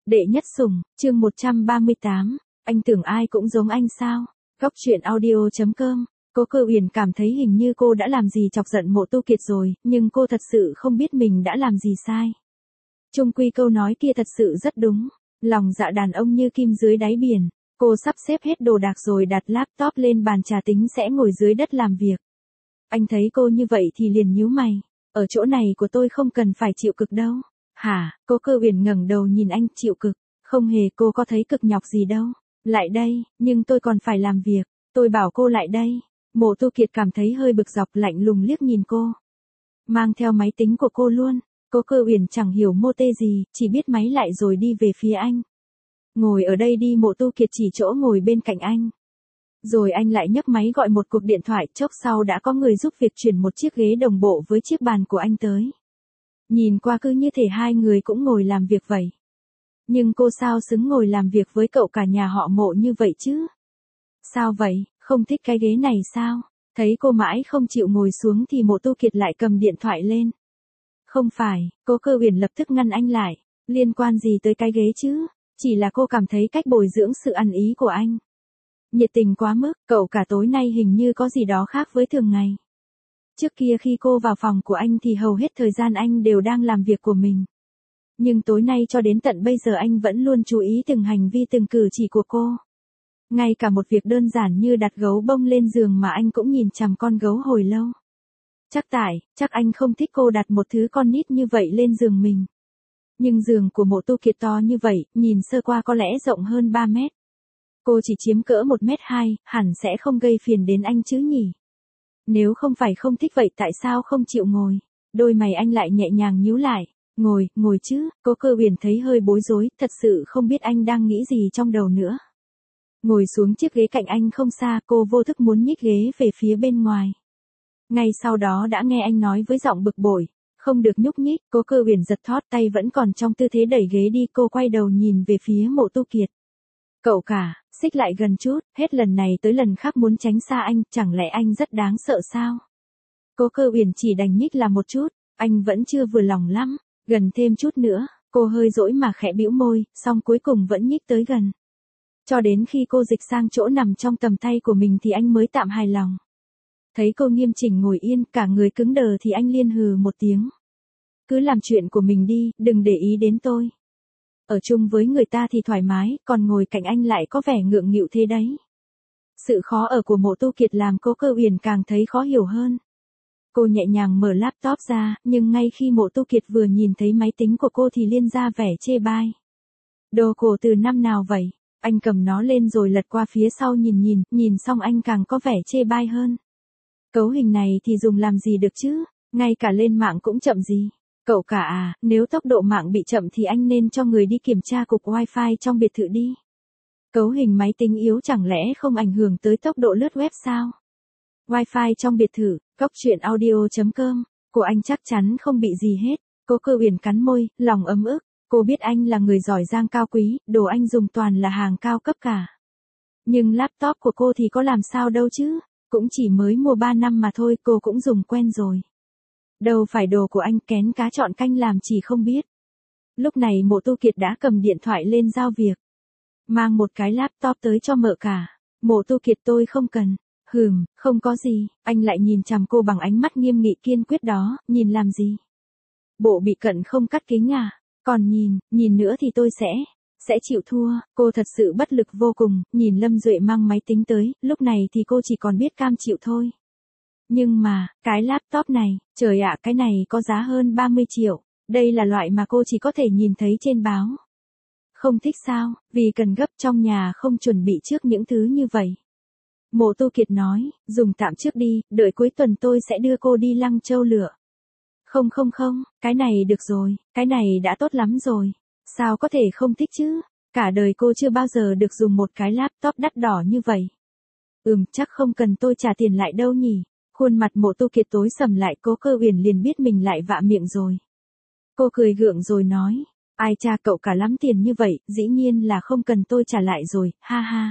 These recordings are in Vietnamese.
Đệ nhất sủng, chương 138, anh tưởng ai cũng giống anh sao? Góc truyện audio.com. Cố Cơ Uyển cảm thấy hình như cô đã làm gì chọc giận Mộ Tu Kiệt rồi, nhưng cô thật sự không biết mình đã làm gì sai. Chung quy câu nói kia thật sự rất đúng, lòng dạ đàn ông như kim dưới đáy biển. Cô sắp xếp hết đồ đạc rồi đặt laptop lên bàn trà tính sẽ ngồi dưới đất làm việc. Anh thấy cô như vậy thì liền nhíu mày, ở chỗ này của tôi không cần phải chịu cực đâu. Hả? Cố Cơ Uyển ngẩng đầu nhìn anh, chịu cực? Không hề, cô có thấy cực nhọc gì đâu. Lại đây, nhưng tôi còn phải làm việc, tôi bảo cô lại đây. Mộ Tu Kiệt cảm thấy hơi bực dọc, lạnh lùng liếc nhìn cô. Mang theo máy tính của cô luôn. Cố Cơ Uyển chẳng hiểu mô tê gì, chỉ biết máy lại rồi đi về phía anh. Ngồi ở đây đi. Mộ Tu Kiệt chỉ chỗ ngồi bên cạnh anh. Rồi anh lại nhấc máy gọi một cuộc điện thoại, chốc sau đã có người giúp việc chuyển một chiếc ghế đồng bộ với chiếc bàn của anh tới. Nhìn qua cứ như thể hai người cũng ngồi làm việc vậy. Nhưng cô sao xứng ngồi làm việc với cậu cả nhà họ Mộ như vậy chứ? Sao vậy, không thích cái ghế này sao? Thấy cô mãi không chịu ngồi xuống thì Mộ Tu Kiệt lại cầm điện thoại lên. Không phải, Cố Cơ Uyển lập tức ngăn anh lại. Liên quan gì tới cái ghế chứ? Chỉ là cô cảm thấy cách bồi dưỡng sự ăn ý của anh nhiệt tình quá mức, cậu cả tối nay hình như có gì đó khác với thường ngày. Trước kia khi cô vào phòng của anh thì hầu hết thời gian anh đều đang làm việc của mình. Nhưng tối nay cho đến tận bây giờ anh vẫn luôn chú ý từng hành vi từng cử chỉ của cô. Ngay cả một việc đơn giản như đặt gấu bông lên giường mà anh cũng nhìn chằm con gấu hồi lâu. Chắc anh không thích cô đặt một thứ con nít như vậy lên giường mình. Nhưng giường của Mộ Tu Kiệt to như vậy, nhìn sơ qua có lẽ rộng hơn 3 mét. Cô chỉ chiếm cỡ 1m2, hẳn sẽ không gây phiền đến anh chứ nhỉ? Nếu không phải không thích vậy tại sao không chịu ngồi? Đôi mày anh lại nhẹ nhàng nhíu lại. Ngồi chứ. Cố Cơ Uyển thấy hơi bối rối, thật sự không biết anh đang nghĩ gì trong đầu nữa. Ngồi xuống chiếc ghế cạnh anh không xa, cô vô thức muốn nhích ghế về phía bên ngoài. Ngay sau đó đã nghe anh nói với giọng bực bội, không được nhúc nhích. Cố Cơ Uyển giật thót, tay vẫn còn trong tư thế đẩy ghế đi, cô quay đầu nhìn về phía Mộ Tu Kiệt. Cậu cả, xích lại gần chút, hết lần này tới lần khác muốn tránh xa anh, chẳng lẽ anh rất đáng sợ sao? Cố Cơ Uyển chỉ đành nhích là một chút, anh vẫn chưa vừa lòng lắm, gần thêm chút nữa. Cô hơi dỗi mà khẽ bĩu môi, xong cuối cùng vẫn nhích tới gần. Cho đến khi cô dịch sang chỗ nằm trong tầm tay của mình thì anh mới tạm hài lòng. Thấy cô nghiêm chỉnh ngồi yên, cả người cứng đờ thì anh liên hừ một tiếng. Cứ làm chuyện của mình đi, đừng để ý đến tôi. Ở chung với người ta thì thoải mái, còn ngồi cạnh anh lại có vẻ ngượng nghịu thế đấy. Sự khó ở của Mộ Tu Kiệt làm Cố Cơ Uyển càng thấy khó hiểu hơn. Cô nhẹ nhàng mở laptop ra, nhưng ngay khi Mộ Tu Kiệt vừa nhìn thấy máy tính của cô thì liên ra vẻ chê bai. Đồ cổ từ năm nào vậy? Anh cầm nó lên rồi lật qua phía sau nhìn xong anh càng có vẻ chê bai hơn. Cấu hình này thì dùng làm gì được chứ, ngay cả lên mạng cũng chậm gì. Cậu cả à, nếu tốc độ mạng bị chậm thì anh nên cho người đi kiểm tra cục wifi trong biệt thự đi. Cấu hình máy tính yếu chẳng lẽ không ảnh hưởng tới tốc độ lướt web sao? Wifi trong biệt thự, góc truyện audio.com, của anh chắc chắn không bị gì hết. Cố Cơ Uyển cắn môi, lòng ấm ức. Cô biết anh là người giỏi giang cao quý, đồ anh dùng toàn là hàng cao cấp cả. Nhưng laptop của cô thì có làm sao đâu chứ, cũng chỉ mới mua 3 năm mà thôi, cô cũng dùng quen rồi. Đâu phải đồ của anh, kén cá chọn canh làm chỉ không biết. Lúc này Mộ Tu Kiệt đã cầm điện thoại lên giao việc. Mang một cái laptop tới cho mợ cả. Mộ Tu Kiệt, tôi không cần. Không có gì. Anh lại nhìn chằm cô bằng ánh mắt nghiêm nghị kiên quyết đó, nhìn làm gì? Bộ bị cận không cắt kính à? Còn nhìn nữa thì tôi sẽ chịu thua. Cô thật sự bất lực vô cùng, nhìn Lâm Duệ mang máy tính tới, lúc này thì cô chỉ còn biết cam chịu thôi. Nhưng mà, cái laptop này, trời ạ, cái này có giá hơn 30 triệu, đây là loại mà cô chỉ có thể nhìn thấy trên báo. Không thích sao, vì cần gấp, trong nhà không chuẩn bị trước những thứ như vậy. Mộ Tu Kiệt nói, dùng tạm trước đi, đợi cuối tuần tôi sẽ đưa cô đi Lăng Châu lựa. Không, cái này được rồi, cái này đã tốt lắm rồi, sao có thể không thích chứ, cả đời cô chưa bao giờ được dùng một cái laptop đắt đỏ như vậy. Chắc không cần tôi trả tiền lại đâu nhỉ. Khuôn mặt Mộ Tu Kiệt tối sầm lại, Cố Cơ Uyển liền biết mình lại vạ miệng rồi. Cô cười gượng rồi nói, ai cha, cậu cả lắm tiền như vậy, dĩ nhiên là không cần tôi trả lại rồi, ha ha.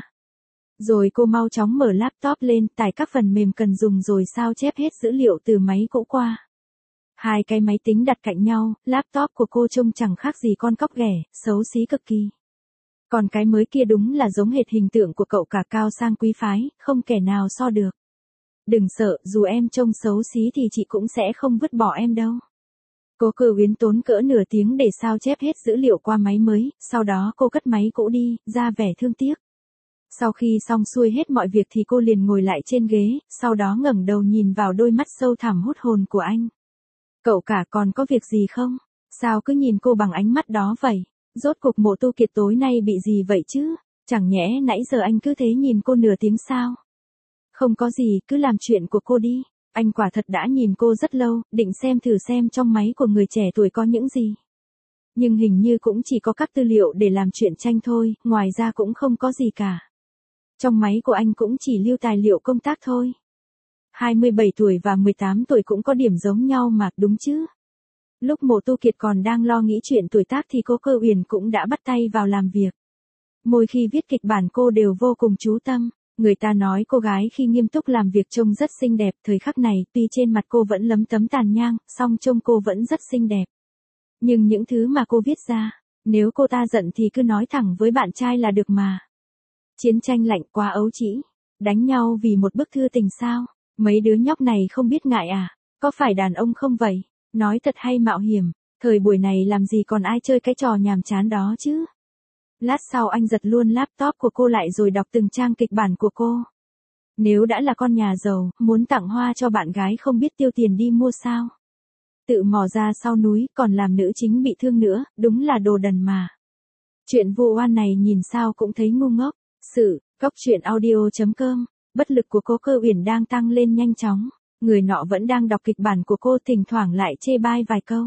Rồi cô mau chóng mở laptop lên, tải các phần mềm cần dùng rồi sao chép hết dữ liệu từ máy cũ qua. Hai cái máy tính đặt cạnh nhau, laptop của cô trông chẳng khác gì con cóc ghẻ, xấu xí cực kỳ. Còn cái mới kia đúng là giống hệt hình tượng của cậu cả cao sang quý phái, không kẻ nào so được. Đừng sợ, dù em trông xấu xí thì chị cũng sẽ không vứt bỏ em đâu. Cố Cử Uyên tốn cỡ nửa tiếng để sao chép hết dữ liệu qua máy mới, sau đó cô cất máy cũ đi, ra vẻ thương tiếc. Sau khi xong xuôi hết mọi việc thì cô liền ngồi lại trên ghế, sau đó ngẩng đầu nhìn vào đôi mắt sâu thẳm hút hồn của anh. Cậu cả còn có việc gì không? Sao cứ nhìn cô bằng ánh mắt đó vậy? Rốt cuộc Mộ Tu Kiệt tối nay bị gì vậy chứ? Chẳng nhẽ nãy giờ anh cứ thế nhìn cô nửa tiếng sao? Không có gì, cứ làm chuyện của cô đi. Anh quả thật đã nhìn cô rất lâu, định xem thử xem trong máy của người trẻ tuổi có những gì. Nhưng hình như cũng chỉ có các tư liệu để làm truyện tranh thôi, ngoài ra cũng không có gì cả. Trong máy của anh cũng chỉ lưu tài liệu công tác thôi. 27 tuổi và 18 tuổi cũng có điểm giống nhau mà, đúng chứ? Lúc Mộ Tu Kiệt còn đang lo nghĩ chuyện tuổi tác thì Cố Cơ Uyển cũng đã bắt tay vào làm việc. Mỗi khi viết kịch bản cô đều vô cùng chú tâm. Người ta nói cô gái khi nghiêm túc làm việc trông rất xinh đẹp, thời khắc này tuy trên mặt cô vẫn lấm tấm tàn nhang, song trông cô vẫn rất xinh đẹp. Nhưng những thứ mà cô viết ra, nếu cô ta giận thì cứ nói thẳng với bạn trai là được mà. Chiến tranh lạnh quá ấu trĩ, đánh nhau vì một bức thư tình sao? Mấy đứa nhóc này không biết ngại à? Có phải đàn ông không vậy? Nói thật hay mạo hiểm, thời buổi này làm gì còn ai chơi cái trò nhàm chán đó chứ? Lát sau anh giật luôn laptop của cô lại rồi đọc từng trang kịch bản của cô. Nếu đã là con nhà giàu, muốn tặng hoa cho bạn gái không biết tiêu tiền đi mua sao? Tự mò ra sau núi, còn làm nữ chính bị thương nữa, đúng là đồ đần mà. Chuyện vu oan này nhìn sao cũng thấy ngu ngốc. Góc truyện audio.com, bất lực của Cố Cơ Uyển đang tăng lên nhanh chóng. Người nọ vẫn đang đọc kịch bản của cô, thỉnh thoảng lại chê bai vài câu.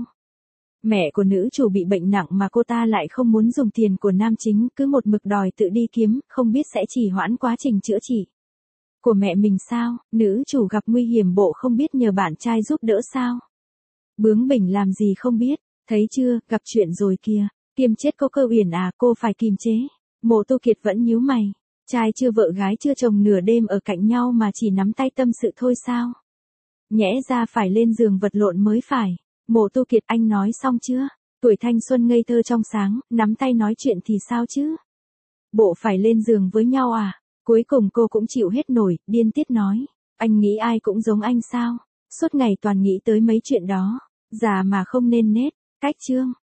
Mẹ của nữ chủ bị bệnh nặng mà cô ta lại không muốn dùng tiền của nam chính, cứ một mực đòi tự đi kiếm, không biết sẽ trì hoãn quá trình chữa trị của mẹ mình sao? Nữ chủ gặp nguy hiểm bộ không biết nhờ bạn trai giúp đỡ sao? Bướng bỉnh làm gì không biết, thấy chưa, gặp chuyện rồi kìa. Kiềm chết Cố Cơ Uyển à, cô phải kiềm chế. Mộ Tu Kiệt vẫn nhíu mày. Trai chưa vợ gái chưa chồng nửa đêm ở cạnh nhau mà chỉ nắm tay tâm sự thôi sao? Nhẽ ra phải lên giường vật lộn mới phải. Mộ Tu Kiệt, anh nói xong chưa? Tuổi thanh xuân ngây thơ trong sáng, nắm tay nói chuyện thì sao chứ? Bộ phải lên giường với nhau à? Cuối cùng cô cũng chịu hết nổi, điên tiết nói. Anh nghĩ ai cũng giống anh sao? Suốt ngày toàn nghĩ tới mấy chuyện đó. Già mà không nên nết. Cách chương.